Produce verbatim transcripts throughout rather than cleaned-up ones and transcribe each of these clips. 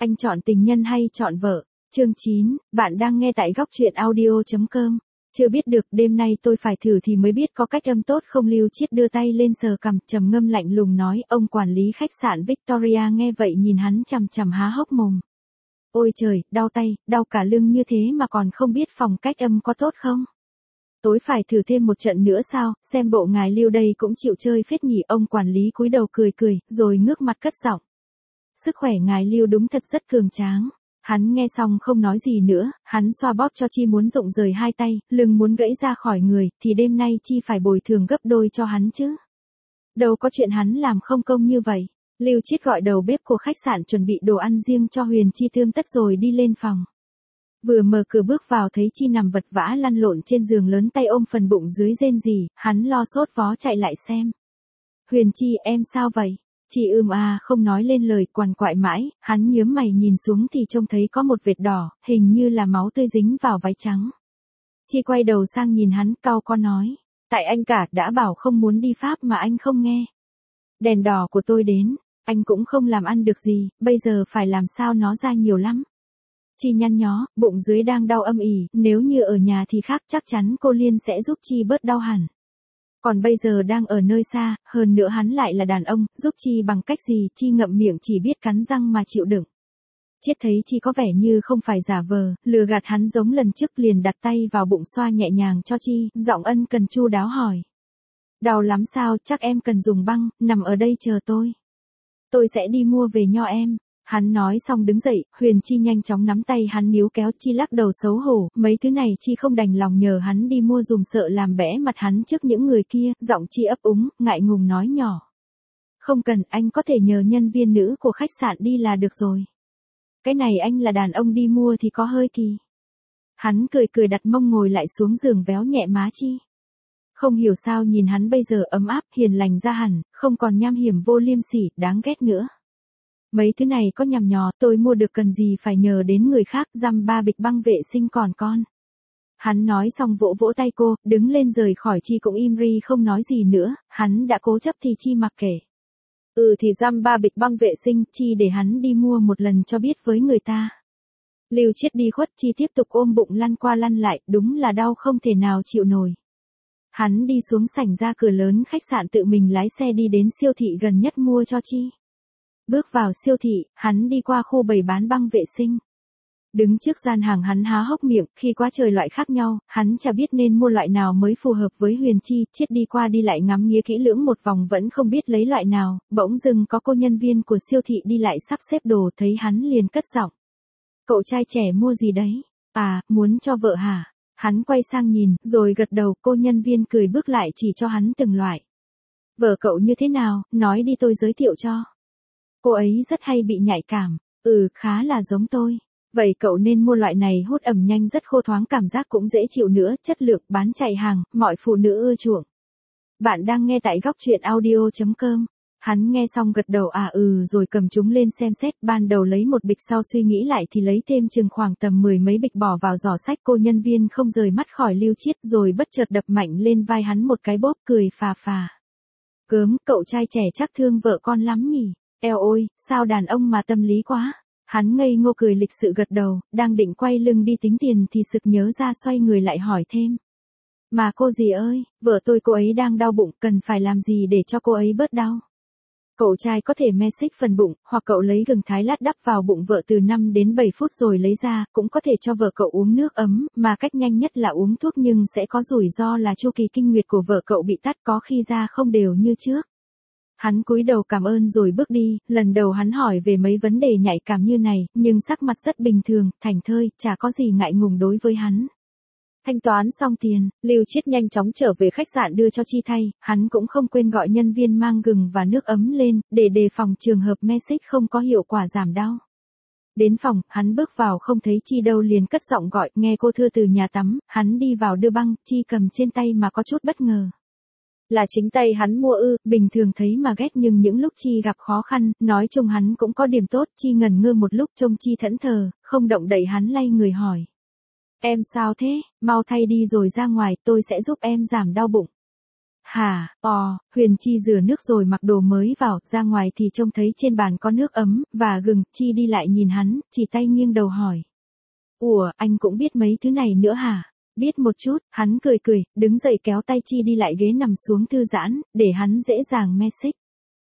Anh chọn tình nhân hay chọn vợ? Chương chín, bạn đang nghe tại góc truyện audio chấm com. Chưa biết được, đêm nay tôi phải thử thì mới biết có cách âm tốt không. Lưu Chiết đưa tay lên sờ cằm, trầm ngâm lạnh lùng nói. Ông quản lý khách sạn Victoria nghe vậy nhìn hắn chằm chằm há hốc mồm. Ôi trời, đau tay, đau cả lưng như thế mà còn không biết phòng cách âm có tốt không? Tối phải thử thêm một trận nữa sao? Xem bộ ngài Lưu đây cũng chịu chơi phết nhỉ. Ông quản lý cúi đầu cười cười, rồi ngước mặt cất giọng. Sức khỏe ngài Lưu đúng thật rất cường tráng. Hắn nghe xong không nói gì nữa, hắn xoa bóp cho Chi muốn rụng rời hai tay, lưng muốn gãy ra khỏi người, thì đêm nay Chi phải bồi thường gấp đôi cho hắn chứ. Đâu có chuyện hắn làm không công như vậy. Lưu Chiết gọi đầu bếp của khách sạn chuẩn bị đồ ăn riêng cho Huyền Chi tươm tất rồi đi lên phòng. Vừa mở cửa bước vào thấy Chi nằm vật vã lăn lộn trên giường lớn, tay ôm phần bụng dưới rên rỉ, hắn lo sốt vó chạy lại xem. Huyền Chi, em sao vậy? Chi ưm à không nói lên lời, quằn quại mãi, hắn nhướng mày nhìn xuống thì trông thấy có một vệt đỏ, hình như là máu tươi dính vào váy trắng. Chi quay đầu sang nhìn hắn, cau có nói. Tại anh cả, đã bảo không muốn đi Pháp mà anh không nghe. Đèn đỏ của tôi đến, anh cũng không làm ăn được gì, bây giờ phải làm sao nó ra nhiều lắm. Chi nhăn nhó, bụng dưới đang đau âm ỉ, nếu như ở nhà thì khác, chắc chắn cô Liên sẽ giúp Chi bớt đau hẳn. Còn bây giờ đang ở nơi xa, hơn nữa hắn lại là đàn ông, giúp Chi bằng cách gì? Chi ngậm miệng chỉ biết cắn răng mà chịu đựng. Chiết thấy Chi có vẻ như không phải giả vờ, lừa gạt hắn giống lần trước, liền đặt tay vào bụng xoa nhẹ nhàng cho Chi, giọng ân cần chu đáo hỏi. Đau lắm sao? Chắc em cần dùng băng, nằm ở đây chờ tôi. Tôi sẽ đi mua về nho em. Hắn nói xong đứng dậy, Huyền Chi nhanh chóng nắm tay hắn níu kéo. Chi lắc đầu xấu hổ, mấy thứ này Chi không đành lòng nhờ hắn đi mua dùm, sợ làm bẽ mặt hắn trước những người kia. Giọng Chi ấp úng, ngại ngùng nói nhỏ. Không cần, anh có thể nhờ nhân viên nữ của khách sạn đi là được rồi. Cái này anh là đàn ông đi mua thì có hơi kỳ. Hắn cười cười đặt mông ngồi lại xuống giường véo nhẹ má Chi. Không hiểu sao nhìn hắn bây giờ ấm áp, hiền lành ra hẳn, không còn nham hiểm vô liêm sỉ, đáng ghét nữa. Mấy thứ này có nhằm nhò, tôi mua được cần gì phải nhờ đến người khác, dăm ba bịch băng vệ sinh còn con. Hắn nói xong vỗ vỗ tay cô, đứng lên rời khỏi. Chi cũng im ri không nói gì nữa, hắn đã cố chấp thì Chi mặc kệ. Ừ thì dăm ba bịch băng vệ sinh, Chi để hắn đi mua một lần cho biết với người ta. Lưu Chiết đi khuất, Chi tiếp tục ôm bụng lăn qua lăn lại, đúng là đau không thể nào chịu nổi. Hắn đi xuống sảnh ra cửa lớn khách sạn, tự mình lái xe đi đến siêu thị gần nhất mua cho Chi. Bước vào siêu thị, hắn đi qua khu bày bán băng vệ sinh. Đứng trước gian hàng hắn há hốc miệng, khi quá trời loại khác nhau, hắn chả biết nên mua loại nào mới phù hợp với Huyền Chi. Chiết đi qua đi lại ngắm nghía kỹ lưỡng một vòng vẫn không biết lấy loại nào, bỗng dưng có cô nhân viên của siêu thị đi lại sắp xếp đồ, thấy hắn liền cất giọng. Cậu trai trẻ mua gì đấy? À, muốn cho vợ hả? Hắn quay sang nhìn, rồi gật đầu. Cô nhân viên cười bước lại chỉ cho hắn từng loại. Vợ cậu như thế nào, nói đi tôi giới thiệu cho. Cô ấy rất hay bị nhạy cảm. Ừ, khá là giống tôi. Vậy cậu nên mua loại này, hút ẩm nhanh, rất khô thoáng, cảm giác cũng dễ chịu nữa, chất lượng, bán chạy hàng, mọi phụ nữ ưa chuộng. Bạn đang nghe tại góc truyện audio chấm com. Hắn nghe xong gật đầu à ừ rồi cầm chúng lên xem xét, ban đầu lấy một bịch, sau suy nghĩ lại thì lấy thêm chừng khoảng tầm mười mấy bịch bỏ vào giỏ sách. Cô nhân viên không rời mắt khỏi Lưu Chiết, rồi bất chợt đập mạnh lên vai hắn một cái bóp, cười phà phà. Gớm, cậu trai trẻ chắc thương vợ con lắm nhỉ? Eo ôi, sao đàn ông mà tâm lý quá. Hắn ngây ngô cười lịch sự gật đầu, đang định quay lưng đi tính tiền thì sực nhớ ra, xoay người lại hỏi thêm. Mà cô dì ơi, vợ tôi cô ấy đang đau bụng, cần phải làm gì để cho cô ấy bớt đau? Cậu trai có thể me xích phần bụng, hoặc cậu lấy gừng thái lát đắp vào bụng vợ từ năm đến bảy phút rồi lấy ra, cũng có thể cho vợ cậu uống nước ấm, mà cách nhanh nhất là uống thuốc, nhưng sẽ có rủi ro là chu kỳ kinh nguyệt của vợ cậu bị tắt, có khi ra không đều như trước. Hắn cúi đầu cảm ơn rồi bước đi, lần đầu hắn hỏi về mấy vấn đề nhạy cảm như này, nhưng sắc mặt rất bình thường, thảnh thơi, chả có gì ngại ngùng đối với hắn. Thanh toán xong tiền, Lưu Chiết nhanh chóng trở về khách sạn đưa cho Chi thay, hắn cũng không quên gọi nhân viên mang gừng và nước ấm lên, để đề phòng trường hợp me xích không có hiệu quả giảm đau. Đến phòng, hắn bước vào không thấy Chi đâu, liền cất giọng gọi, nghe cô thưa từ nhà tắm. Hắn đi vào đưa băng, Chi cầm trên tay mà có chút bất ngờ. Là chính tay hắn mua ư? Bình thường thấy mà ghét, nhưng những lúc Chi gặp khó khăn, nói chung hắn cũng có điểm tốt. Chi ngần ngơ một lúc, trông Chi thẫn thờ, không động đậy. Hắn lay người hỏi. Em sao thế, mau thay đi rồi ra ngoài, tôi sẽ giúp em giảm đau bụng. Hả, ò, Huyền Chi rửa nước rồi mặc đồ mới vào, ra ngoài thì trông thấy trên bàn có nước ấm, và gừng, Chi đi lại nhìn hắn, chỉ tay nghiêng đầu hỏi. Ủa, anh cũng biết mấy thứ này nữa hả? Biết một chút, hắn cười cười, đứng dậy kéo tay Chi đi lại ghế nằm xuống thư giãn, để hắn dễ dàng me xích.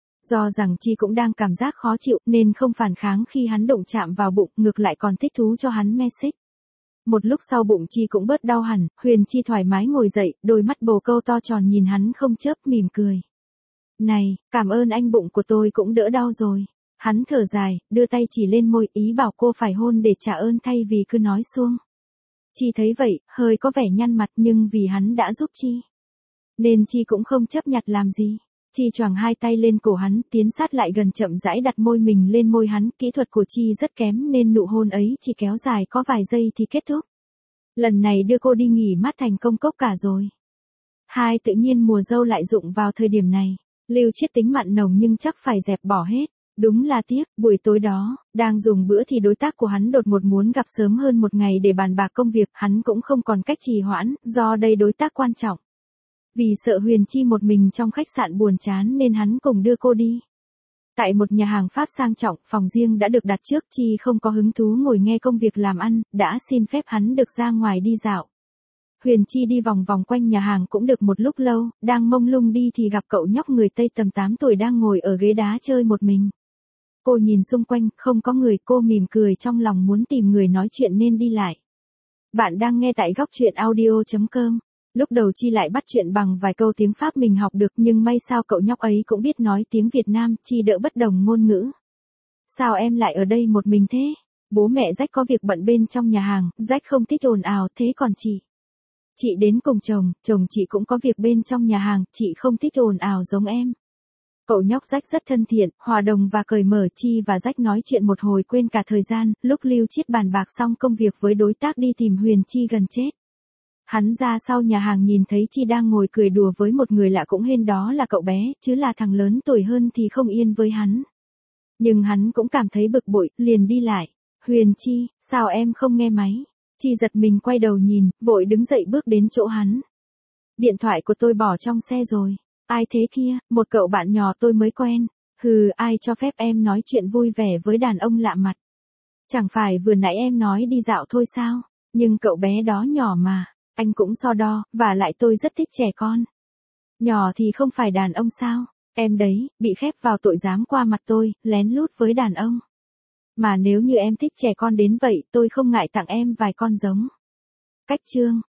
Do rằng Chi cũng đang cảm giác khó chịu, nên không phản kháng khi hắn đụng chạm vào bụng, ngược lại còn thích thú cho hắn me xích. Một lúc sau bụng Chi cũng bớt đau hẳn, Huyền Chi thoải mái ngồi dậy, đôi mắt bồ câu to tròn nhìn hắn không chớp, mỉm cười. Này, cảm ơn anh, bụng của tôi cũng đỡ đau rồi. Hắn thở dài, đưa tay chỉ lên môi, ý bảo cô phải hôn để trả ơn thay vì cứ nói suông. Chi thấy vậy, hơi có vẻ nhăn mặt, nhưng vì hắn đã giúp Chi, nên Chi cũng không chấp nhặt làm gì. Chi choàng hai tay lên cổ hắn, tiến sát lại gần, chậm rãi đặt môi mình lên môi hắn, kỹ thuật của Chi rất kém nên nụ hôn ấy chỉ kéo dài có vài giây thì kết thúc. Lần này đưa cô đi nghỉ mát thành công cốc cả rồi. Hai tự nhiên mùa dâu lại dụng vào thời điểm này. Lưu Chiết tính mặn nồng nhưng chắc phải dẹp bỏ hết. Đúng là tiếc, buổi tối đó, đang dùng bữa thì đối tác của hắn đột ngột muốn gặp sớm hơn một ngày để bàn bạc công việc, hắn cũng không còn cách trì hoãn, do đây đối tác quan trọng. Vì sợ Huyền Chi một mình trong khách sạn buồn chán nên hắn cùng đưa cô đi. Tại một nhà hàng Pháp sang trọng, phòng riêng đã được đặt trước, Chi không có hứng thú ngồi nghe công việc làm ăn, đã xin phép hắn được ra ngoài đi dạo. Huyền Chi đi vòng vòng quanh nhà hàng cũng được một lúc lâu, đang mông lung đi thì gặp cậu nhóc người Tây tầm tám tuổi đang ngồi ở ghế đá chơi một mình. Cô nhìn xung quanh, không có người, cô mỉm cười trong lòng muốn tìm người nói chuyện nên đi lại. Bạn đang nghe tại góc truyện audio chấm com. Lúc đầu Chi lại bắt chuyện bằng vài câu tiếng Pháp mình học được, nhưng may sao cậu nhóc ấy cũng biết nói tiếng Việt Nam, Chi đỡ bất đồng ngôn ngữ. Sao em lại ở đây một mình thế? Bố mẹ Jack có việc bận bên trong nhà hàng, Jack không thích ồn ào, thế còn chị? Chị đến cùng chồng, chồng chị cũng có việc bên trong nhà hàng, chị không thích ồn ào giống em. Cậu nhóc Jack rất thân thiện, hòa đồng và cởi mở. Chi và Jack nói chuyện một hồi quên cả thời gian, lúc Lưu Chiết bàn bạc xong công việc với đối tác đi tìm Huyền Chi gần chết. Hắn ra sau nhà hàng nhìn thấy Chi đang ngồi cười đùa với một người lạ cũng hên đó là cậu bé, chứ là thằng lớn tuổi hơn thì không yên với hắn. Nhưng hắn cũng cảm thấy bực bội, liền đi lại. Huyền Chi, sao em không nghe máy? Chi giật mình quay đầu nhìn, vội đứng dậy bước đến chỗ hắn. Điện thoại của tôi bỏ trong xe rồi. Ai thế kia? Một cậu bạn nhỏ tôi mới quen. Hừ, ai cho phép em nói chuyện vui vẻ với đàn ông lạ mặt? Chẳng phải vừa nãy em nói đi dạo thôi sao? Nhưng cậu bé đó nhỏ mà. Anh cũng so đo, và lại tôi rất thích trẻ con. Nhỏ thì không phải đàn ông sao? Em đấy, bị khép vào tội dám qua mặt tôi, lén lút với đàn ông. Mà nếu như em thích trẻ con đến vậy, tôi không ngại tặng em vài con giống. Cách chương.